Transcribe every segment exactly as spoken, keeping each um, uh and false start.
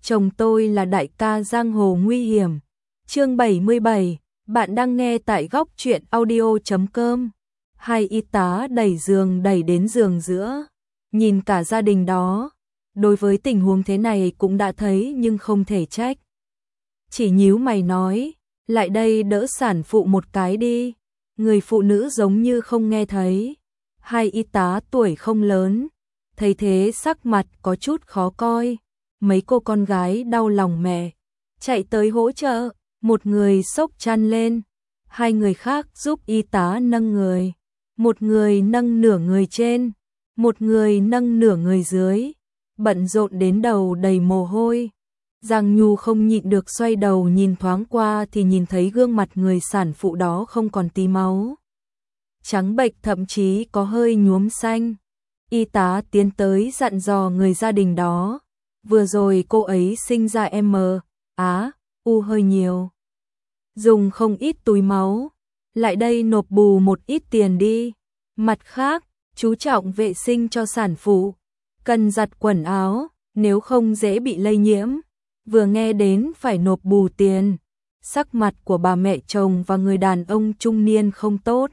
chồng tôi là đại ca giang hồ nguy hiểm. Chương bảy mươi bảy, bạn đang nghe tại góc truyện audio chấm com. Hai y tá đẩy giường đẩy đến giường giữa, nhìn cả gia đình đó, đối với tình huống thế này cũng đã thấy nhưng không thể trách. Chỉ nhíu mày nói, lại đây đỡ sản phụ một cái đi. Người phụ nữ giống như không nghe thấy. Hai y tá tuổi không lớn, thấy thế sắc mặt có chút khó coi. Mấy cô con gái đau lòng mẹ, chạy tới hỗ trợ, một người xốc chăn lên, hai người khác giúp y tá nâng người. Một người nâng nửa người trên, một người nâng nửa người dưới, bận rộn đến đầu đầy mồ hôi. Giang Nhu không nhịn được xoay đầu nhìn thoáng qua thì nhìn thấy gương mặt người sản phụ đó không còn tí máu. Trắng bệch thậm chí có hơi nhuốm xanh. Y tá tiến tới dặn dò người gia đình đó. Vừa rồi cô ấy sinh ra em á, u hơi nhiều. Dùng không ít túi máu. Lại đây nộp bù một ít tiền đi. Mặt khác, chú trọng vệ sinh cho sản phụ. Cần giặt quần áo, nếu không dễ bị lây nhiễm. Vừa nghe đến phải nộp bù tiền, sắc mặt của bà mẹ chồng và người đàn ông trung niên không tốt.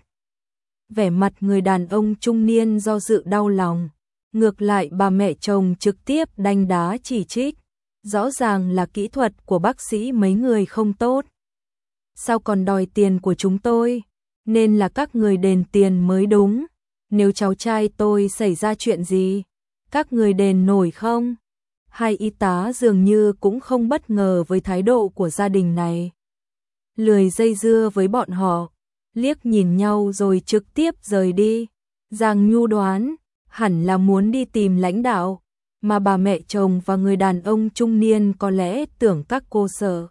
Vẻ mặt người đàn ông trung niên do dự đau lòng, ngược lại bà mẹ chồng trực tiếp đánh đá chỉ trích, rõ ràng là kỹ thuật của bác sĩ mấy người không tốt. Sao còn đòi tiền của chúng tôi, nên là các người đền tiền mới đúng, nếu cháu trai tôi xảy ra chuyện gì, các người đền nổi không? Hai y tá dường như cũng không bất ngờ với thái độ của gia đình này. Lười dây dưa với bọn họ, liếc nhìn nhau rồi trực tiếp rời đi. Giang Nhu đoán, hẳn là muốn đi tìm lãnh đạo, mà bà mẹ chồng và người đàn ông trung niên có lẽ tưởng các cô sợ.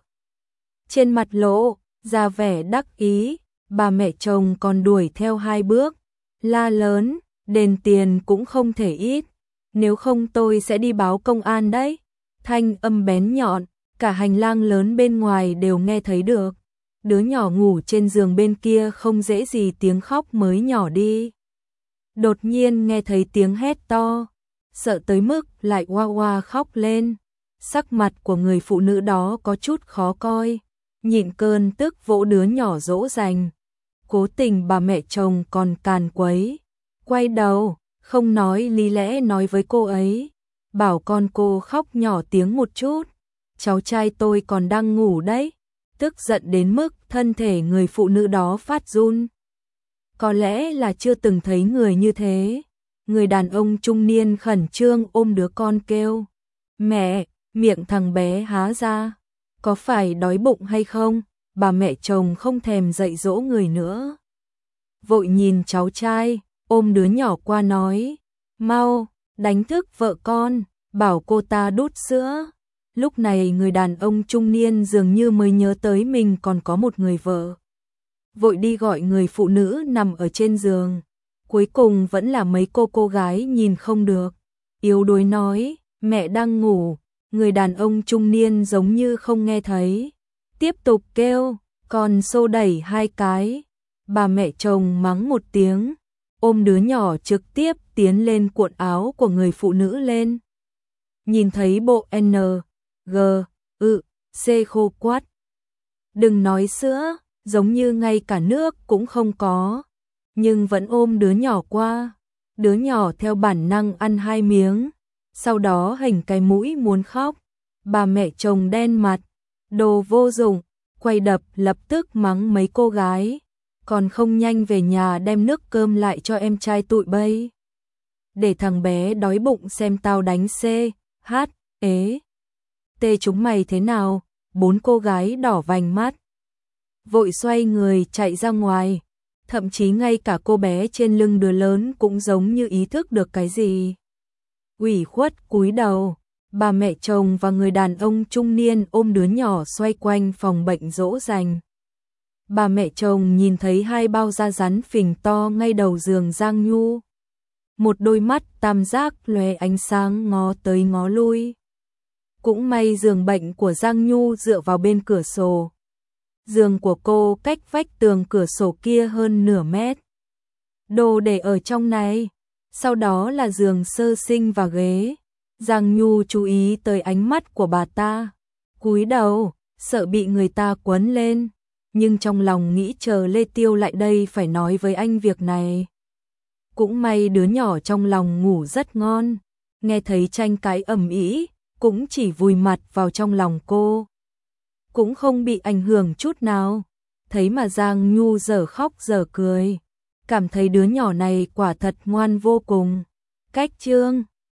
Trên mặt lộ, ra vẻ đắc ý, bà mẹ chồng còn đuổi theo hai bước, la lớn, đền tiền cũng không thể ít. Nếu không tôi sẽ đi báo công an đấy. Thanh âm bén nhọn, cả hành lang lớn bên ngoài đều nghe thấy được. Đứa nhỏ ngủ trên giường bên kia không dễ gì tiếng khóc mới nhỏ đi. Đột nhiên nghe thấy tiếng hét to, sợ tới mức lại oa oa khóc lên. Sắc mặt của người phụ nữ đó có chút khó coi, nhịn cơn tức vỗ đứa nhỏ dỗ dành. Cố tình bà mẹ chồng còn càn quấy, quay đầu, không nói lý lẽ nói với cô ấy, bảo con cô khóc nhỏ tiếng một chút, cháu trai tôi còn đang ngủ đấy, tức giận đến mức thân thể người phụ nữ đó phát run. Có lẽ là chưa từng thấy người như thế, người đàn ông trung niên khẩn trương ôm đứa con kêu, mẹ, miệng thằng bé há ra, có phải đói bụng hay không? Bà mẹ chồng không thèm dạy dỗ người nữa, vội nhìn cháu trai, ôm đứa nhỏ qua nói, mau, đánh thức vợ con, bảo cô ta đút sữa. Lúc này người đàn ông trung niên dường như mới nhớ tới mình còn có một người vợ. Vội đi gọi người phụ nữ nằm ở trên giường, cuối cùng vẫn là mấy cô cô gái nhìn không được. Yếu đuối nói, mẹ đang ngủ, người đàn ông trung niên giống như không nghe thấy. Tiếp tục kêu, còn xô đẩy hai cái, bà mẹ chồng mắng một tiếng. Ôm đứa nhỏ trực tiếp tiến lên cuộn áo của người phụ nữ lên. Nhìn thấy bộ N, G, ư, C khô quắt. Đừng nói sữa, giống như ngay cả nước cũng không có. Nhưng vẫn ôm đứa nhỏ qua. Đứa nhỏ theo bản năng ăn hai miếng. Sau đó hình cái mũi muốn khóc. Bà mẹ chồng đen mặt, đồ vô dụng, quay đập lập tức mắng mấy cô gái. Còn không nhanh về nhà đem nước cơm lại cho em trai tụi bay. Để thằng bé đói bụng xem tao đánh C, H, ế. Tê chúng mày thế nào? Bốn cô gái đỏ vành mắt, vội xoay người chạy ra ngoài. Thậm chí ngay cả cô bé trên lưng đứa lớn cũng giống như ý thức được cái gì. Ủy khuất cúi đầu, bà mẹ chồng và người đàn ông trung niên ôm đứa nhỏ xoay quanh phòng bệnh dỗ dành. Bà mẹ chồng nhìn thấy hai bao da rắn phình to ngay đầu giường Giang Nhu. Một đôi mắt tam giác lóe ánh sáng ngó tới ngó lui. Cũng may giường bệnh của Giang Nhu dựa vào bên cửa sổ. Giường của cô cách vách tường cửa sổ kia hơn nửa mét. Đồ để ở trong này, sau đó là giường sơ sinh và ghế. Giang Nhu chú ý tới ánh mắt của bà ta, cúi đầu, sợ bị người ta quấn lên, nhưng trong lòng nghĩ chờ Lê Tiêu lại đây phải nói với anh việc này. Cũng may đứa nhỏ trong lòng ngủ rất ngon, nghe thấy tranh cãi ầm ĩ, cũng chỉ vùi mặt vào trong lòng cô. Cũng không bị ảnh hưởng chút nào, thấy mà Giang Nhu dở khóc dở cười, cảm thấy đứa nhỏ này quả thật ngoan vô cùng. Cách chương